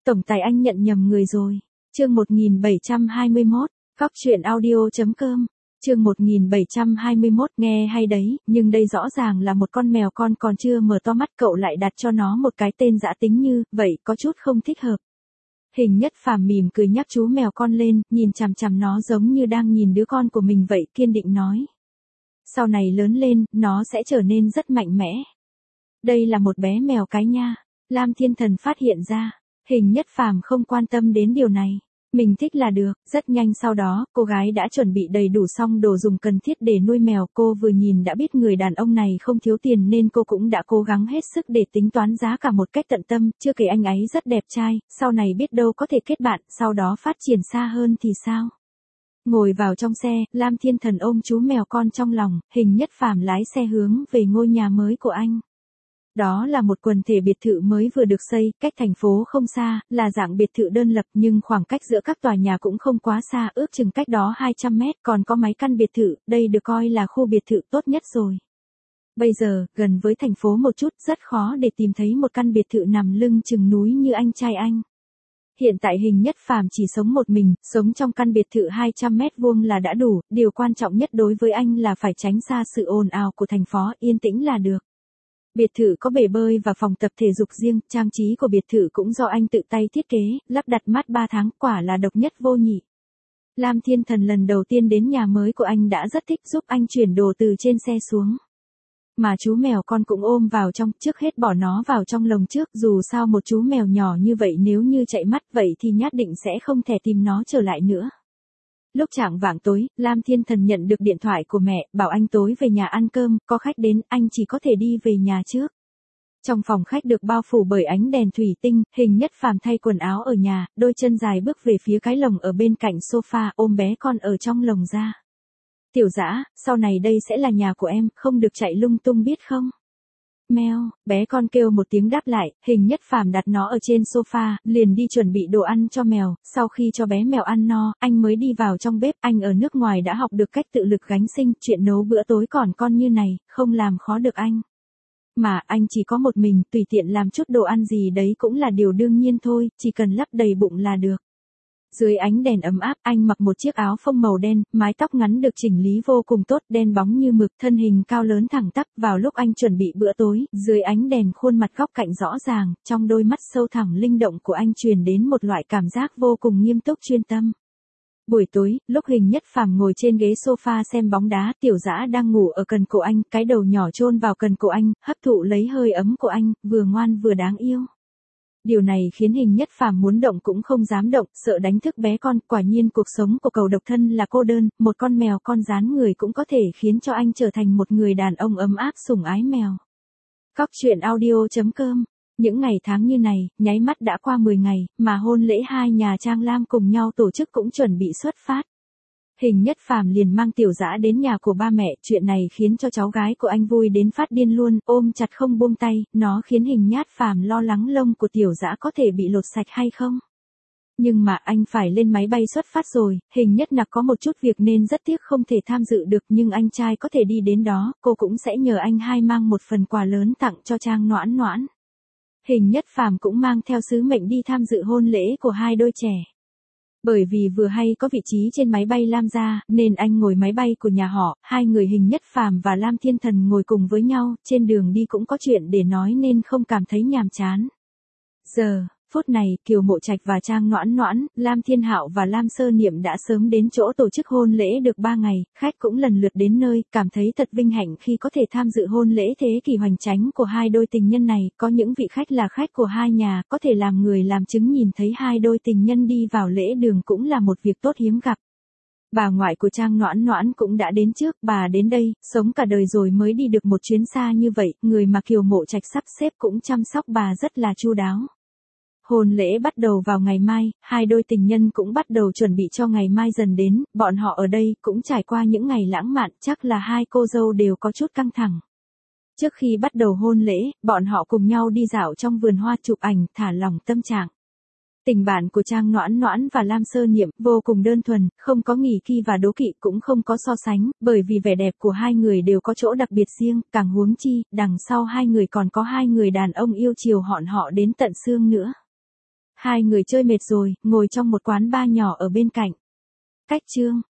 Tổng tài anh nhận nhầm người rồi. Chương 1721, Cóc truyện audio.com. Chương 1721, nghe hay đấy, nhưng đây rõ ràng là một con mèo con còn chưa mở to mắt, cậu lại đặt cho nó một cái tên dã tính như vậy, có chút không thích hợp. Hình Nhất Phàm mỉm cười nhắc chú mèo con lên, nhìn chằm chằm nó giống như đang nhìn đứa con của mình vậy, kiên định nói. Sau này lớn lên, nó sẽ trở nên rất mạnh mẽ. Đây là một bé mèo cái nha. Lam Thiên Thần phát hiện ra. Hình Nhất Phàm không quan tâm đến điều này. Mình thích là được. Rất nhanh sau đó, cô gái đã chuẩn bị đầy đủ xong đồ dùng cần thiết để nuôi mèo. Cô vừa nhìn đã biết người đàn ông này không thiếu tiền nên cô cũng đã cố gắng hết sức để tính toán giá cả một cách tận tâm. Chưa kể anh ấy rất đẹp trai, sau này biết đâu có thể kết bạn, sau đó phát triển xa hơn thì sao? Ngồi vào trong xe, Lam Thiên Thần ôm chú mèo con trong lòng, Hình Nhất Phàm lái xe hướng về ngôi nhà mới của anh. Đó là một quần thể biệt thự mới vừa được xây, cách thành phố không xa, là dạng biệt thự đơn lập nhưng khoảng cách giữa các tòa nhà cũng không quá xa, ước chừng cách đó 200 mét, còn có mấy căn biệt thự, đây được coi là khu biệt thự tốt nhất rồi. Bây giờ, gần với thành phố một chút, rất khó để tìm thấy một căn biệt thự nằm lưng chừng núi như anh trai anh. Hiện tại Hình Nhất Phàm chỉ sống một mình, sống trong căn biệt thự 200 mét vuông là đã đủ, điều quan trọng nhất đối với anh là phải tránh xa sự ồn ào của thành phố, yên tĩnh là được. Biệt thự có bể bơi và phòng tập thể dục riêng, trang trí của biệt thự cũng do anh tự tay thiết kế, lắp đặt mát 3 tháng, quả là độc nhất vô nhị. Lam Thiên Thần lần đầu tiên đến nhà mới của anh đã rất thích, giúp anh chuyển đồ từ trên xe xuống. Mà chú mèo con cũng ôm vào trong, trước hết bỏ nó vào trong lồng trước, dù sao một chú mèo nhỏ như vậy nếu như chạy mất vậy thì nhất định sẽ không thể tìm nó trở lại nữa. Lúc chạng vạng tối, Lam Thiên Thần nhận được điện thoại của mẹ, bảo anh tối về nhà ăn cơm, có khách đến, anh chỉ có thể đi về nhà trước. Trong phòng khách được bao phủ bởi ánh đèn thủy tinh, Hình Nhất Phàm thay quần áo ở nhà, đôi chân dài bước về phía cái lồng ở bên cạnh sofa, ôm bé con ở trong lồng ra. Tiểu Dã, sau này đây sẽ là nhà của em, không được chạy lung tung biết không? Meo, bé con kêu một tiếng đáp lại, Hình Nhất Phàm đặt nó ở trên sofa, liền đi chuẩn bị đồ ăn cho mèo, sau khi cho bé mèo ăn no, anh mới đi vào trong bếp, anh ở nước ngoài đã học được cách tự lực gánh sinh, chuyện nấu bữa tối còn con như này, không làm khó được anh. Mà anh chỉ có một mình, tùy tiện làm chút đồ ăn gì đấy cũng là điều đương nhiên thôi, chỉ cần lấp đầy bụng là được. Dưới ánh đèn ấm áp, anh mặc một chiếc áo phông màu đen, mái tóc ngắn được chỉnh lý vô cùng tốt, đen bóng như mực, thân hình cao lớn thẳng tắp. Vào lúc anh chuẩn bị bữa tối, dưới ánh đèn khuôn mặt góc cạnh rõ ràng, trong đôi mắt sâu thẳm linh động của anh truyền đến một loại cảm giác vô cùng nghiêm túc chuyên tâm. Buổi tối, lúc Hình Nhất Phàm ngồi trên ghế sofa xem bóng đá, Tiểu Dã đang ngủ ở cần cổ anh, cái đầu nhỏ chôn vào cần cổ anh, hấp thụ lấy hơi ấm của anh, vừa ngoan vừa đáng yêu. Điều này khiến Hình Nhất Phàm muốn động cũng không dám động, sợ đánh thức bé con, quả nhiên cuộc sống của cậu độc thân là cô đơn, một con mèo con dán người cũng có thể khiến cho anh trở thành một người đàn ông ấm áp sủng ái mèo. Cóc truyện audio.com. Những ngày tháng như này, nháy mắt đã qua 10 ngày, mà hôn lễ hai nhà Trang Lam cùng nhau tổ chức cũng chuẩn bị xuất phát. Hình Nhất Phàm liền mang Tiểu Dã đến nhà của ba mẹ, chuyện này khiến cho cháu gái của anh vui đến phát điên luôn, ôm chặt không buông tay, nó khiến Hình Nhất Phàm lo lắng lông của Tiểu Dã có thể bị lột sạch hay không. Nhưng mà anh phải lên máy bay xuất phát rồi, Hình Nhất Nặc có một chút việc nên rất tiếc không thể tham dự được, nhưng anh trai có thể đi đến đó, cô cũng sẽ nhờ anh hai mang một phần quà lớn tặng cho Trang Noãn Noãn. Hình Nhất Phàm cũng mang theo sứ mệnh đi tham dự hôn lễ của hai đôi trẻ. Bởi vì vừa hay có vị trí trên máy bay Lam gia, nên anh ngồi máy bay của nhà họ, hai người Hình Nhất Phàm và Lam Thiên Thần ngồi cùng với nhau, trên đường đi cũng có chuyện để nói nên không cảm thấy nhàm chán. Phút này, Kiều Mộ Trạch và Trang Noãn Noãn, Lam Thiên Hạo và Lam Sơ Niệm đã sớm đến chỗ tổ chức hôn lễ được 3 ngày, khách cũng lần lượt đến nơi, cảm thấy thật vinh hạnh khi có thể tham dự hôn lễ thế kỷ hoành tráng của hai đôi tình nhân này, có những vị khách là khách của hai nhà, có thể làm người làm chứng nhìn thấy hai đôi tình nhân đi vào lễ đường cũng là một việc tốt hiếm gặp. Bà ngoại của Trang Noãn Noãn cũng đã đến trước, bà đến đây, sống cả đời rồi mới đi được một chuyến xa như vậy, người mà Kiều Mộ Trạch sắp xếp cũng chăm sóc bà rất là chu đáo. Hôn lễ bắt đầu vào ngày mai, hai đôi tình nhân cũng bắt đầu chuẩn bị cho ngày mai dần đến, bọn họ ở đây cũng trải qua những ngày lãng mạn, chắc là hai cô dâu đều có chút căng thẳng. Trước khi bắt đầu hôn lễ, bọn họ cùng nhau đi dạo trong vườn hoa chụp ảnh, thả lỏng tâm trạng. Tình bạn của Trang Noãn Noãn và Lam Sơ Niệm vô cùng đơn thuần, không có nghi kỳ và đố kỵ, cũng không có so sánh, bởi vì vẻ đẹp của hai người đều có chỗ đặc biệt riêng, càng huống chi, đằng sau hai người còn có hai người đàn ông yêu chiều họ đến tận xương nữa. Hai người chơi mệt rồi, ngồi trong một quán bar nhỏ ở bên cạnh. Cách Chương